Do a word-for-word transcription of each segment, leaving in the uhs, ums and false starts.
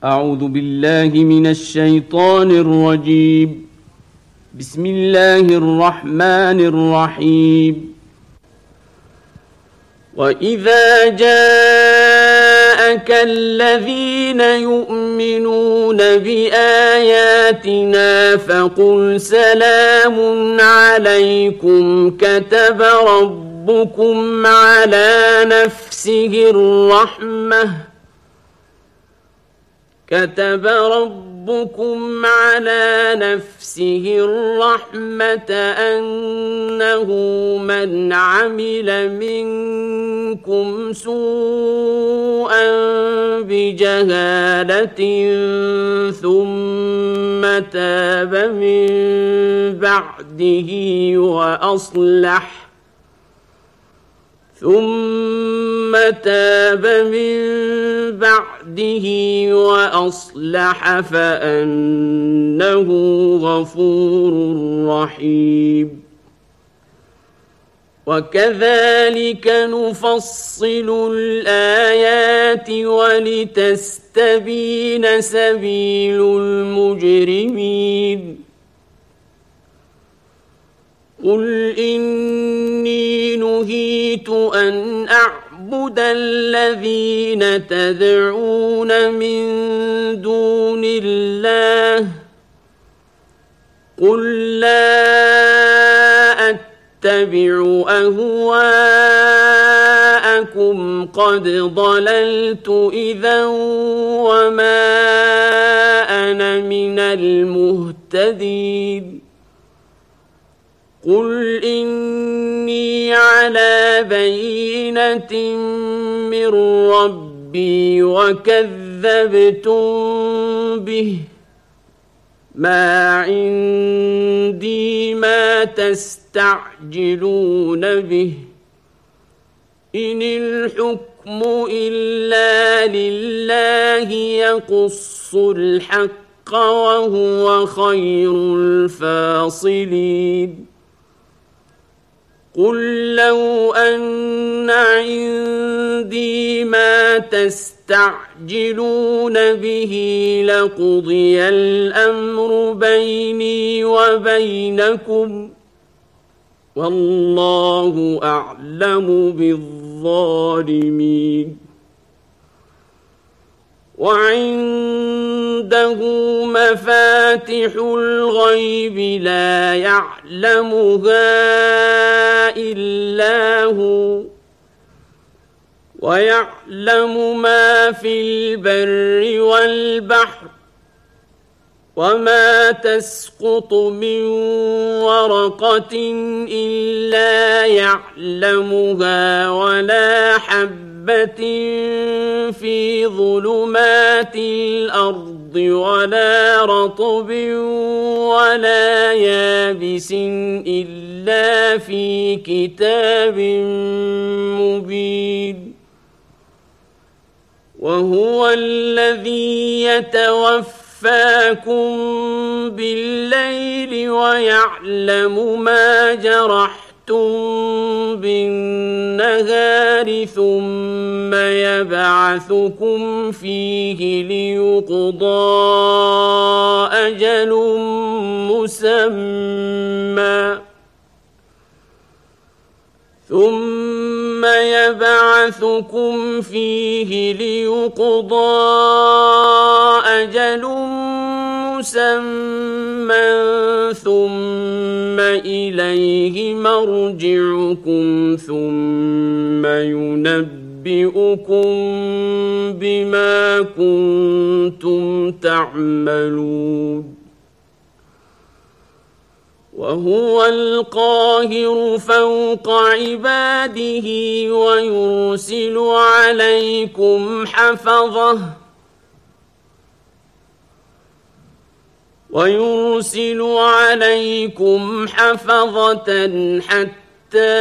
أعوذ بالله من الشيطان الرجيم. بسم الله الرحمن الرحيم. وإذا جاءك الذين يؤمنون بآياتنا فقل سلام عليكم كتب ربكم على نفسه الرحمة كتب ربكم على نفسه الرحمة أنه من عمل منكم سوءا بجهالة ثم تاب من بعده وأصلح ثم تاب من بعده وأصلح فأنه غفور رحيم. وكذلك نفصل الآيات ولتستبين سبيل المجرمين. قل إني نهيت أن أعبد الذين تدعون من دون الله قل لا أتبع أهواءكم قد ضللت إذا وما أنا من المهتدين. قل إني على بينة من ربي وكذبتم به ما عندي ما تستعجلون به إن الحكم إلا لله يقص الحق وهو خير الفاصلين. قل لو أن عندي ما تستعجلون به لقضي الأمر بيني وبينكم والله أعلم بالظالمين. وعنده مفاتح الغيب لا يعلمها إلا هو ويعلم ما في البر والبحر وما تسقط من ورقة إلا يعلمها ولا حبة في ظلمات الأرض ولا رطب ولا يابس إلا في كتاب مبين. وهو الذي يتوفاكم بالليل ويعلم ما جرحتم بالنهار ثم يبعثكم فيه ليقضى أجل مسمى ثم يبعثكم فيه ليقضى أجل مسمى ثم إليه مرجعكم ثم ينبئكم بما كنتم تعملون. وهو القاهر فوق عباده ويرسل عليكم حفظه ويرسل عليكم حفظة حتى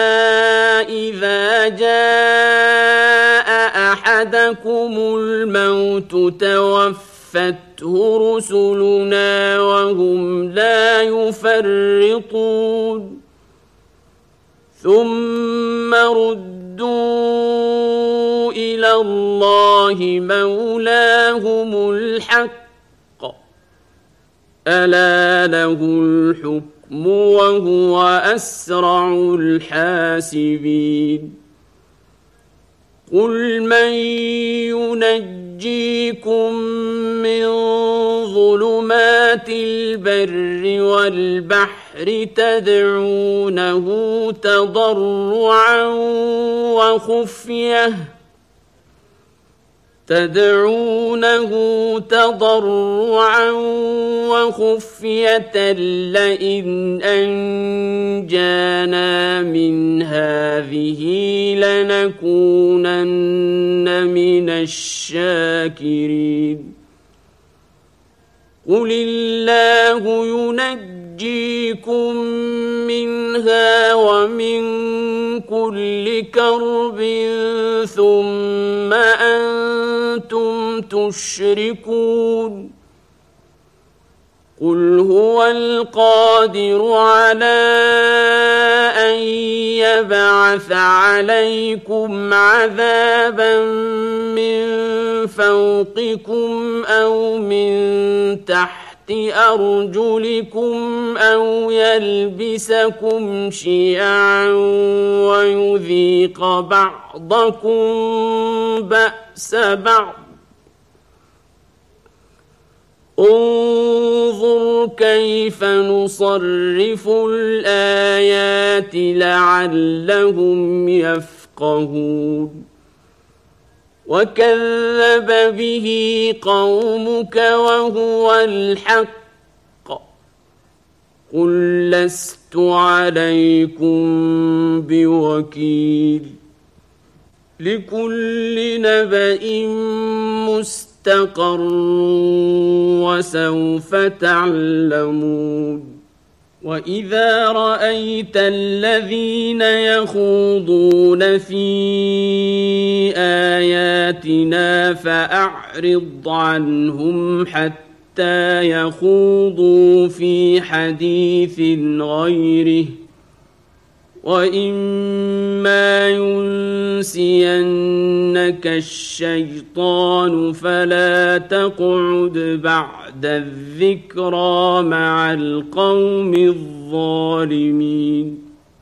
إذا جاء أحدكم الموت توفته رسلنا وهم لا يفرطون ثم ردوا إلى الله مولاهم الحق ألا له الحكم وهو أسرع الحاسبين قل من ينجيكم من ظلمات البر والبحر تدعونه تضرعا وخفية تدعونه تضرعا وخفية لئن أنجانا من هذه لنكونن من الشاكرين قل الله ينجيكم منها ومن كل كرب ثم أنتم تشركون قل هو القادر على أن يبعث عليكم عذابا من فوقكم أو من تحت أرجلكم أو يلبسكم شيعا ويذيق بعضكم بأس بعض انظر كيف نصرف الآيات لعلهم يفقهون وكذب به قومك وهو الحق قل لست عليكم بوكيل لكل نبأ مستقر وسوف تعلمون وإذا رأيت الذين يخوضون في آياتنا فأعرض عنهم حتى يخوضوا في حديث غيره وإما ينسينك الشيطان فلا تقعد بعد الذكرى مع القوم الظالمين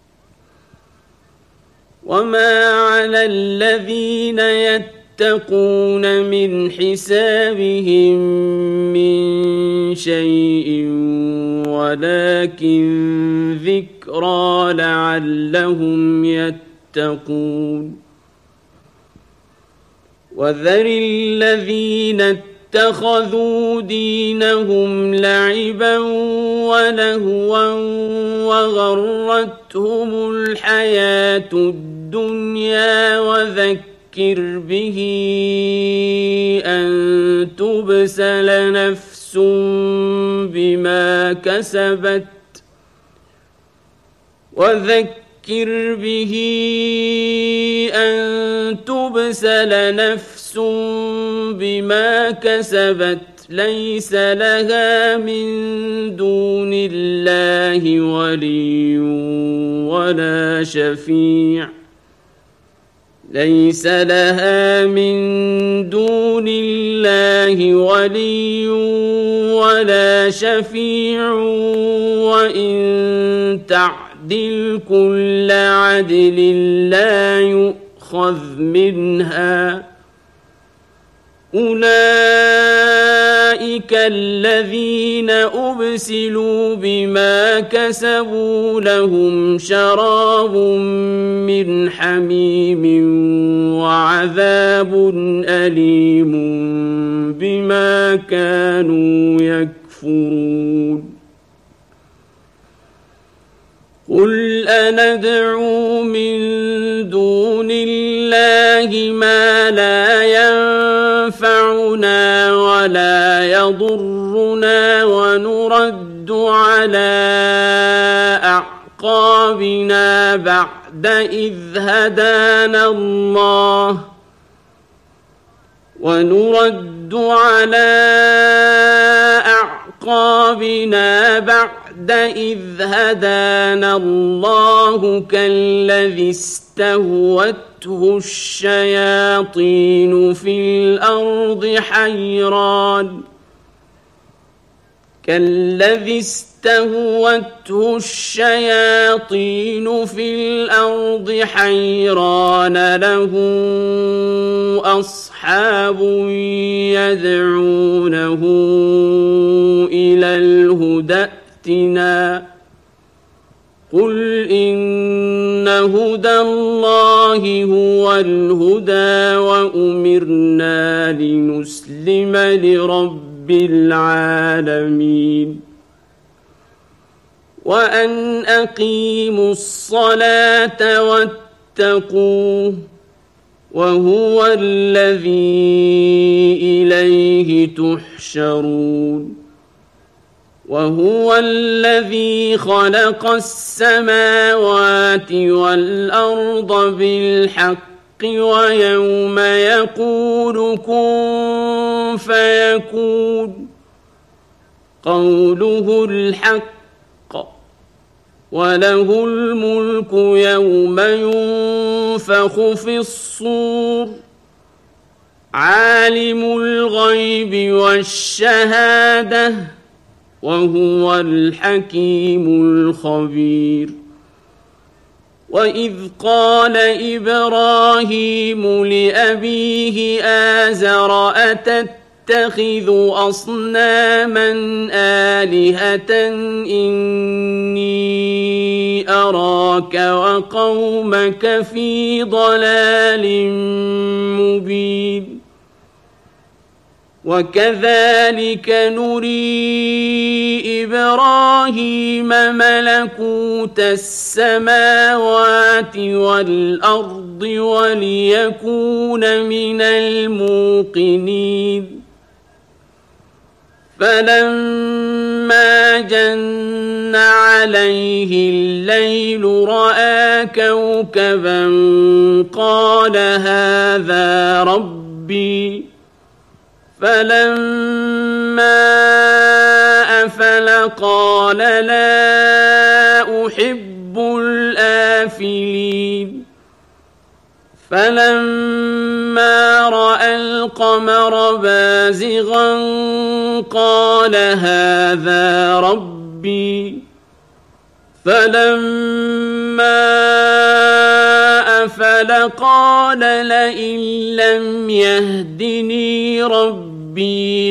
وما على الذين يتقون من حسابهم من شيء ولكن ذكرى لعلهم يتقون وذر الذين اتخذوا دينهم لعبا ولهوا وغرتهم الحياة الدنيا وذكر به أن تبسل نفس بما كسبت وذكر به أن تبسل نفس بما كسبت ليس لها من دون الله ولي ولا شفيع ليس لها من دون الله ولي ولا شفيع وإن تعدل كل عدل لا يؤخذ منها أولئك الذين أبسلوا بما كسبوا لهم شراب من حميم وعذاب أليم بما كانوا يكفرون قل أندعو من دون الله ما لا ينفعنا ولا يضرنا ونرد على أعقابنا بعد إذ هدانا الله ونرد على أعقابنا بعد بعد إذ هدانا الله كالذي استهوته الشياطين في الأرض حيران كالذي استهوته الشياطين في الأرض حيران له أصحاب يدعونه إلى الهدى ائتنا قل إن هدى الله هو الهدى وأمرنا لنسلم لرب العالمين وأن أقيموا الصلاة واتقوه وهو الذي إليه تحشرون وهو الذي خلق السماوات والأرض بالحق ويوم يقول كن فيكون قوله الحق وله الملك يوم ينفخ في الصور عالم الغيب والشهادة وهو الحكيم الخبير وإذ قال إبراهيم لأبيه آزر أتتخذ أصناما آلهة إني أراك وقومك في ضلال مبين وكذلك نري إبراهيم ملكوت السماوات والأرض وليكون من الموقنين فلما جن عليه الليل رأى كوكبا قال هذا ربي فلما أفل قال لا أحب الآفلين فلما رأى القمر بازغا قال هذا ربي فلما أفل قال لئن لم يهدني ربي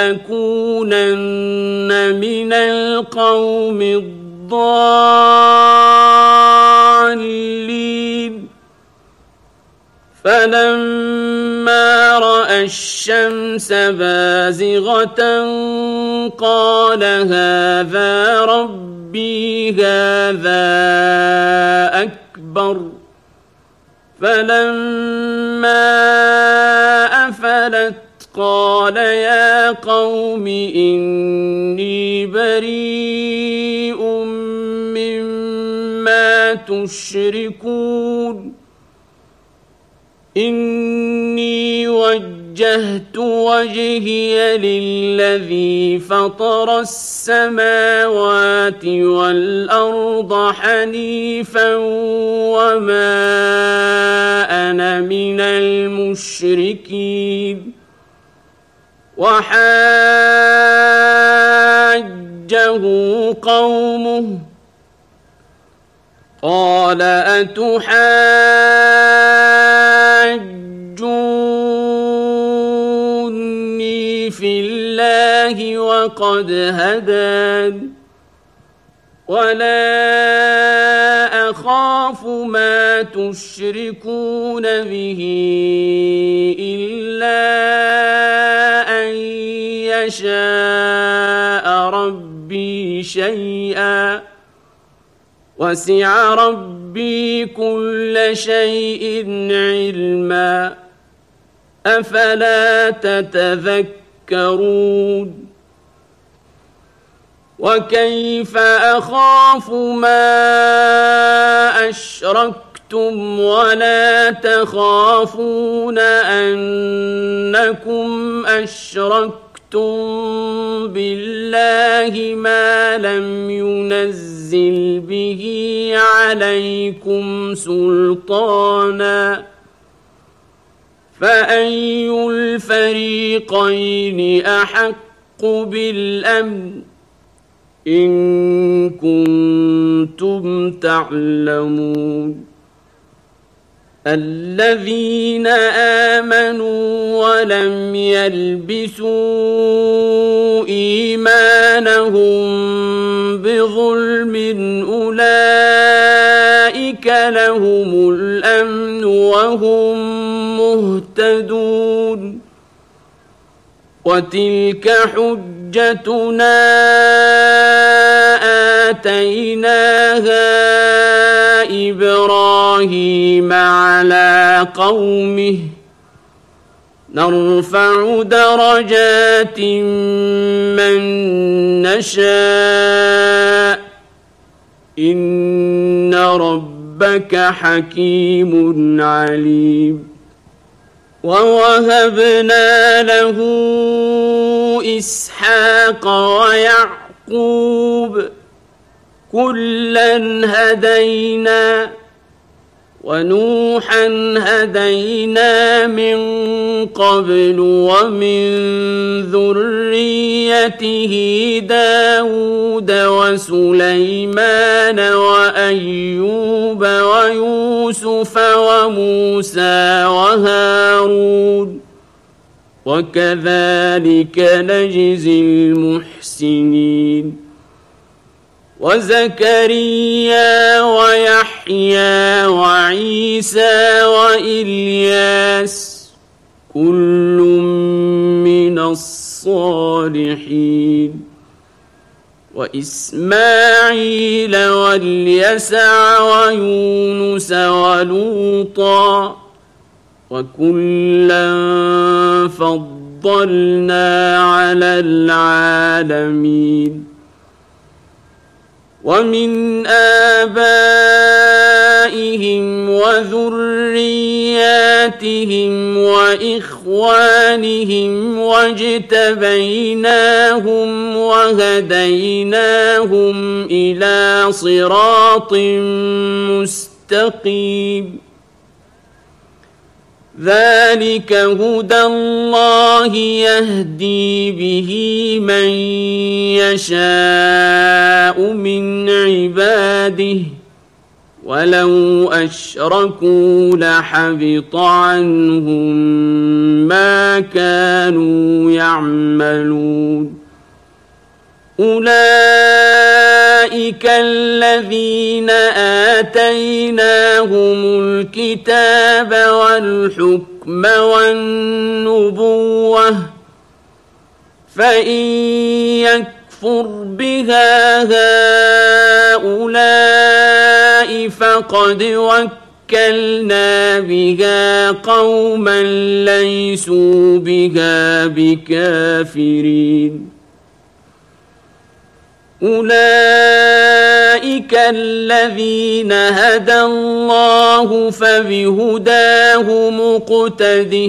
لأكونن من القوم الضالين فلما رأى الشمس بازغة قال هذا ربي هذا أكبر فلما أفلت قال يا قوم إني بريء مما تشركون إني وجهت وجهي للذي فطر السماوات والأرض حنيفا وما أنا من المشركين وحاجه قومه قال أتحاجوني في الله وقد هدان ولا أخاف ما تشركون به إلا أن يشاء ربي شيئا وسع ربي كل شيء علما أفلا تتذكرون وكيف أخاف ما أشركتم ولا تخافون أنكم أشركتم بالله ما لم ينزل به عليكم سلطانا فأي الفريقين أحق بالأمن إن كنتم تعلمون الذين آمنوا ولم يلبسوا إيمانهم بظلم أولئك لهم الأمن وهم مهتدون وتلك حجتنا آتيناها إبراهيم على قومه نرفع درجات من نشاء إن ربك حكيم عليم ووهبنا له إسحاق ويعقوب كلا هدينا ونوحا هدينا من قبل ومن ذريته داود وسليمان وأيوب ويوسف وموسى وهارون وكذلك نجزي المحسنين وزكريا ويحيى وعيسى وإلياس كل من الصالحين وإسماعيل واليسع ويونس ولوطا وكلا فضلنا على العالمين ومن آبائهم وذرياتهم وإخوانهم واجتبيناهم وهديناهم إلى صراط مستقيم ذلك هدى الله يهدي به من يشاء من عباده ولو أشركوا لحبط عنهم ما كانوا يعملون أولئك الذين آتيناهم الكتاب والحكم والنبوة فإن يكفر بها هؤلاء فقد وكلنا بها قوما ليسوا بها بكافرين أولئك الذين هدى الله فبهداه مقتده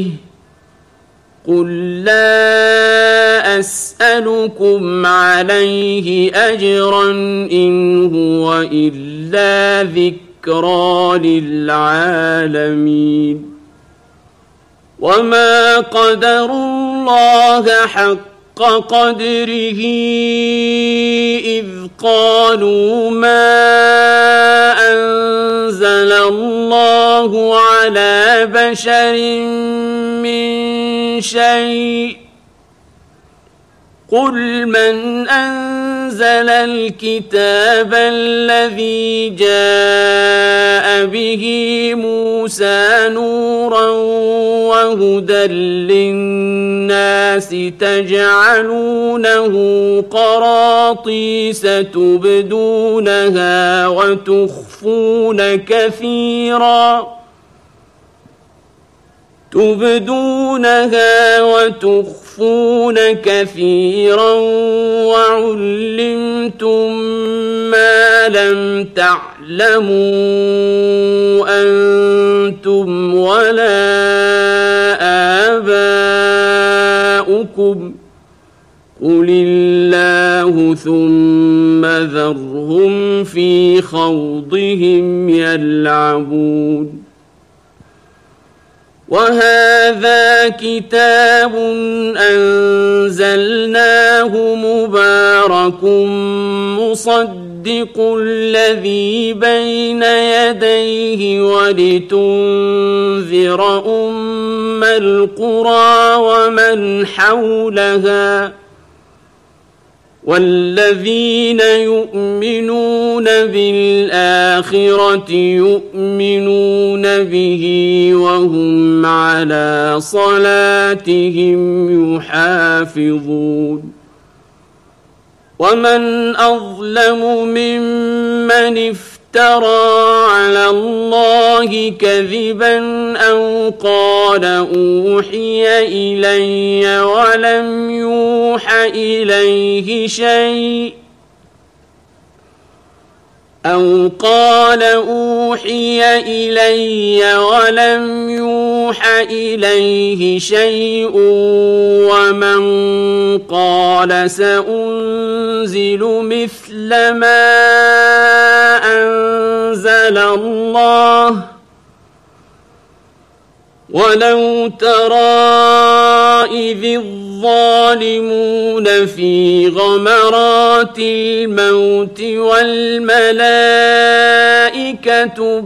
قل لا أسألكم عليه أجرا إن هو إلا ذكرى للعالمين وما قدروا الله حق قدره إذ قالوا ما أنزل الله على بشر من شيء قل من أنزل الكتاب الذي جاء به موسى نورا وهدى للناس تجعلونه قراطيس تبدونها وتخفون كثيرا تبدونها وتخفون كثيرا وعلمتم ما لم تعلموا أنتم ولا آباؤكم قل الله ثم ذرهم في خوضهم يلعبون. وهذا كتاب أنزلناه مبارك مصدق الذي بين يديه ولتنذر أم القرى ومن حولها والذين يؤمنون بالآخرة يؤمنون به وهم على صلاتهم يحافظون. ومن أظلم ممن افترى على الله كذبا أو قال أوحي إلي ولم يوح إليه شيء أو قال أوحي إلي ولم يوح إليه شيء ومن قال سأنزل مثل ما أنزل الله ولو ترى إذ الظالمون في غمرات الموت والملائكة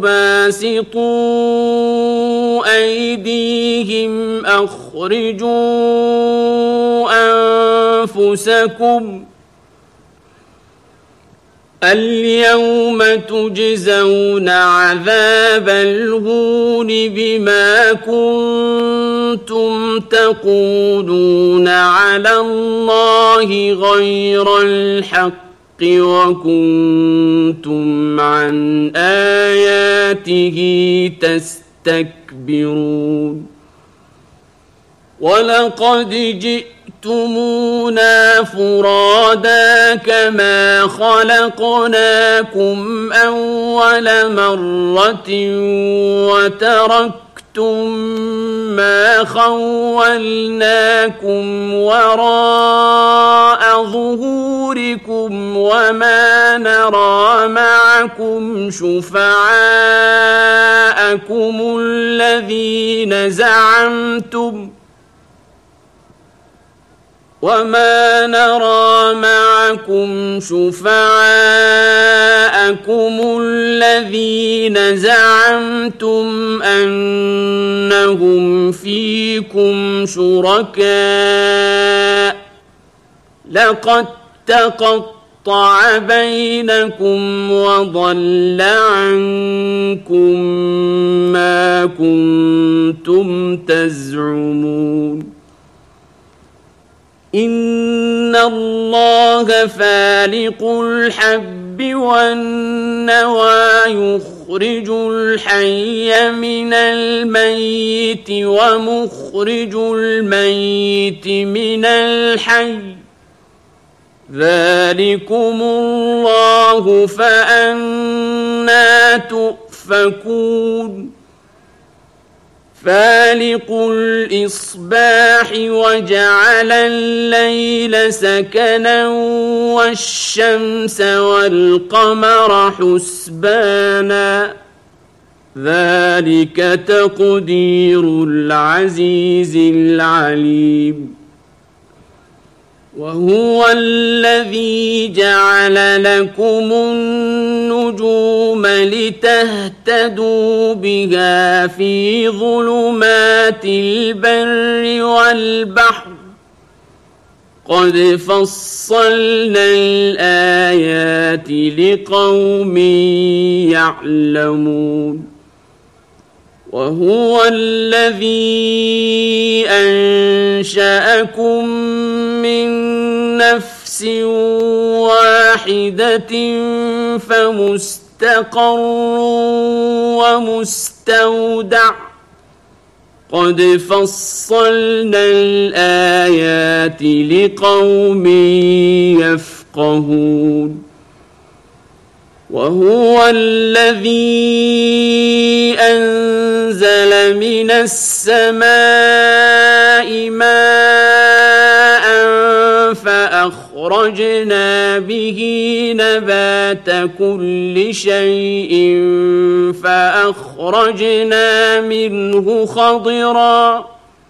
باسطوا أيديهم أخرجوا أنفسكم اليوم تجزون عذاب الهون بما كنتم تقولون على الله غير الحق وكنتم عن آياته تستكبرون. ولقد جئتمونا فرادا كما خلقناكم أول مرة وتركتم ما خولناكم وراء ظهوركم وما نرى معكم شفعاءكم الذين زعمتم وما نرى معكم شفعاءكم الذين زعمتم أنهم فيكم شركاء لقد تقطع بينكم وضل عنكم ما كنتم تزعمون. إن الله فالق الحب والنوى يخرج الحي من الميت ومخرج الميت من الحي ذلكم الله فأنى تؤفكون. فالق الإصباح وجعل الليل سكنا والشمس والقمر حسبانا ذلك تقدير العزيز العليم. وهو الذي جعل لكم النجوم لتهتدوا بها في ظلمات البر والبحر قد فصلنا الآيات لقوم يعلمون. وهو الذي أنشأكم من نفس واحدة فمستقر ومستودع قد فصلنا الآيات لقوم يفقهون. وهو الذي أنزل من السماء ماء فأخرج فأخرجنا به نبات كل شيء فأخرجنا منه خضرا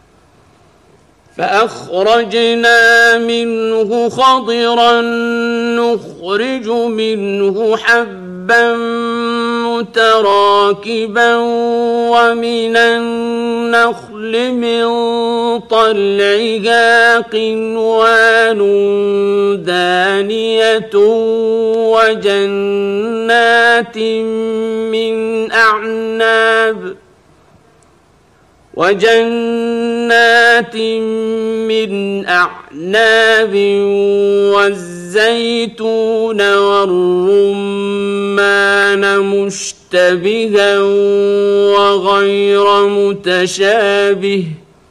فأخرجنا منه خضرا نخرج منه حبا متراكبا ومن النخل من طلعها قنوان دانية وجنات من أعناب وجنات من أعناب والزيتون والرمان مشتبها وغير متشابه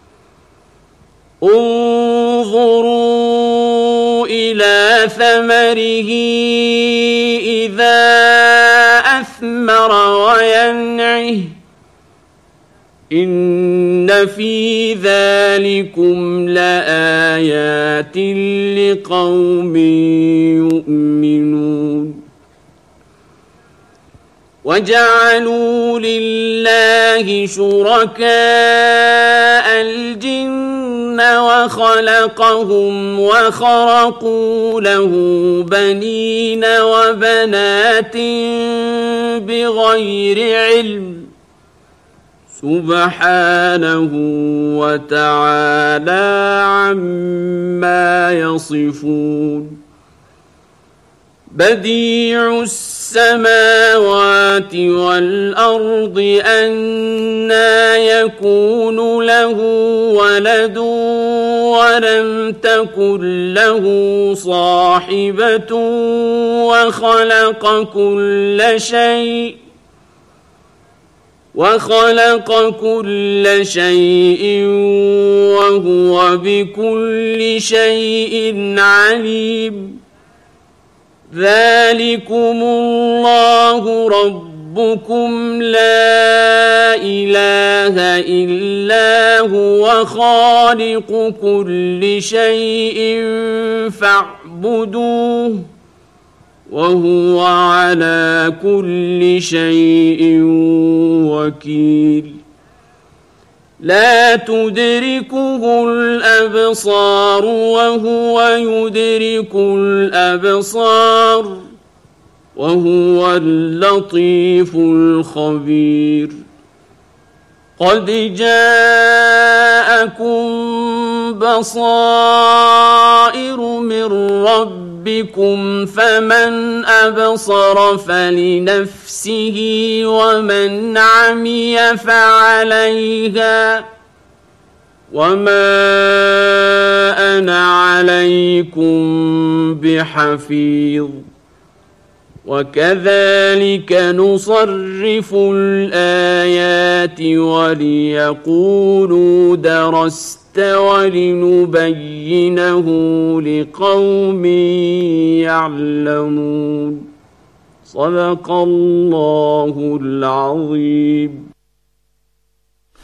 انظروا إلى ثمره إذا أثمر وينعه إن في ذلكم لآيات لقوم يؤمنون وجعلوا لله شركاء الجن وخلقهم وخرقوا له بنين وبنات بغير علم سبحانه وتعالى عما يصفون بديع السماوات والأرض أنى يكون له ولد ولم تكن له صاحبة وخلق كل شيء وخلق كل شيء وهو بكل شيء عليم ذلكم الله ربكم لا إله إلا هو خالق كل شيء فاعبدوه وهو على كل شيء وكيل لا تدركه الأبصار وهو يدرك الأبصار وهو اللطيف الخبير قد جاءكم بصائر من ربكم فمن أبصر فلنفسه ومن عمي فعليها وما أنا عليكم بحفيظ وكذلك نصرف الآيات وليقولوا درست ولنبينه لقوم يعلمون صدق الله العظيم.